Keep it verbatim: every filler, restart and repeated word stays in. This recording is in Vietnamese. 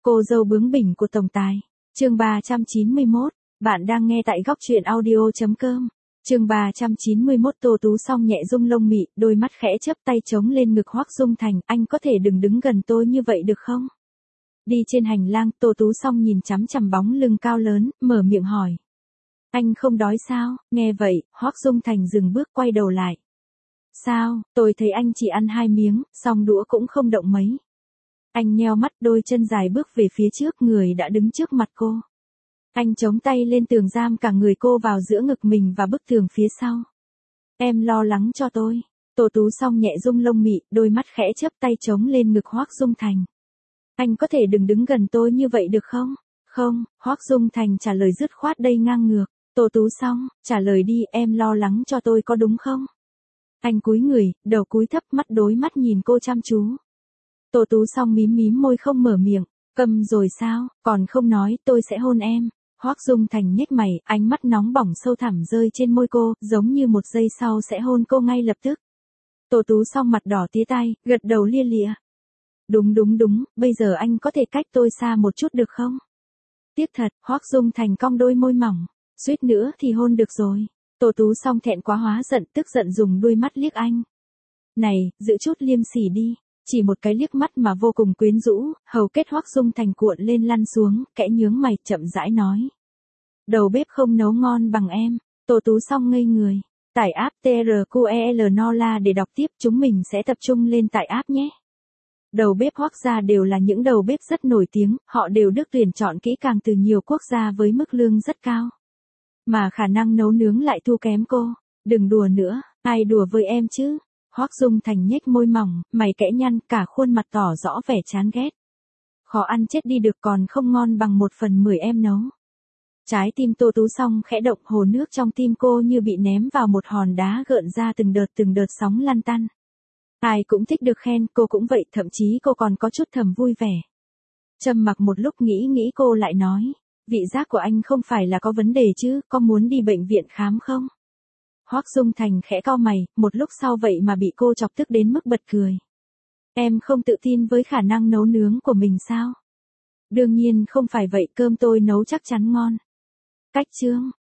Cô dâu bướng bỉnh của tổng tài. Chương ba trăm chín mươi mốt, bạn đang nghe tại góc truyện audio chấm com. Chương ba trăm chín mươi mốt Tô Tú Song nhẹ rung lông mị, đôi mắt khẽ chớp tay chống lên ngực Hoắc Dung Thành, anh có thể đừng đứng gần tôi như vậy được không? Đi trên hành lang, Tô Tú Song nhìn chằm chằm bóng lưng cao lớn, mở miệng hỏi. Anh không đói sao? Nghe vậy, Hoắc Dung Thành dừng bước quay đầu lại. Sao, tôi thấy anh chỉ ăn hai miếng, song đũa cũng không động mấy. Anh nheo mắt, đôi chân dài bước về phía trước, người đã đứng trước mặt cô. Anh chống tay lên tường, giam cả người cô vào giữa ngực mình và bức tường phía sau. Em lo lắng cho tôi. Tô Tú Song nhẹ rung lông mị, đôi mắt khẽ chớp tay chống lên ngực Hoắc Dung Thành. Anh có thể đừng đứng gần tôi như vậy được không? Không, Hoắc Dung Thành trả lời dứt khoát đầy ngang ngược. Tô Tú Song, trả lời đi, em lo lắng cho tôi có đúng không? Anh cúi người, đầu cúi thấp, mắt đối mắt nhìn cô chăm chú. Tô Tú Song mím mím môi không mở miệng. Câm rồi sao, còn không nói, tôi sẽ hôn em. Hoắc Dung Thành nhếch mày, ánh mắt nóng bỏng sâu thẳm rơi trên môi cô, giống như một giây sau sẽ hôn cô ngay lập tức. Tô Tú Song mặt đỏ tía tai, gật đầu lia lịa. Đúng đúng đúng, bây giờ anh có thể cách tôi xa một chút được không? Tiếc thật, Hoắc Dung Thành cong đôi môi mỏng. Suýt nữa thì hôn được rồi. Tô Tú Song thẹn quá hóa giận, tức giận dùng đôi mắt liếc anh. Này, giữ chút liêm sỉ đi. Chỉ một cái liếc mắt mà vô cùng quyến rũ, hầu kết Hoắc Dung Thành cuộn lên lăn xuống, kẽ nhướng mày, chậm rãi nói. Đầu bếp không nấu ngon bằng em. Tô Tú Song ngây người. Tải app tê rờ quy e lờ Nola để đọc tiếp, chúng mình sẽ tập trung lên tại app nhé. Đầu bếp Hoắc gia đều là những đầu bếp rất nổi tiếng, họ đều được tuyển chọn kỹ càng từ nhiều quốc gia với mức lương rất cao. Mà khả năng nấu nướng lại thua kém cô. Đừng đùa nữa, ai đùa với em chứ? Hoắc Dung Thành nhếch môi mỏng, mày kẽ nhăn, cả khuôn mặt tỏ rõ vẻ chán ghét. Khó ăn chết đi được, còn không ngon bằng một phần mười em nấu. Trái tim Tô Tú Song khẽ động, hồ nước trong tim cô như bị ném vào một hòn đá gợn ra từng đợt từng đợt sóng lăn tăn. Ai cũng thích được khen, cô cũng vậy, thậm chí cô còn có chút thầm vui vẻ. Trầm mặc một lúc nghĩ nghĩ cô lại nói. Vị giác của anh không phải là có vấn đề chứ, có muốn đi bệnh viện khám không? Hoắc Dung Thành khẽ cau mày, một lúc sau vậy mà bị cô chọc tức đến mức bật cười. Em không tự tin với khả năng nấu nướng của mình sao? Đương nhiên không phải vậy, cơm tôi nấu chắc chắn ngon. Cách chương,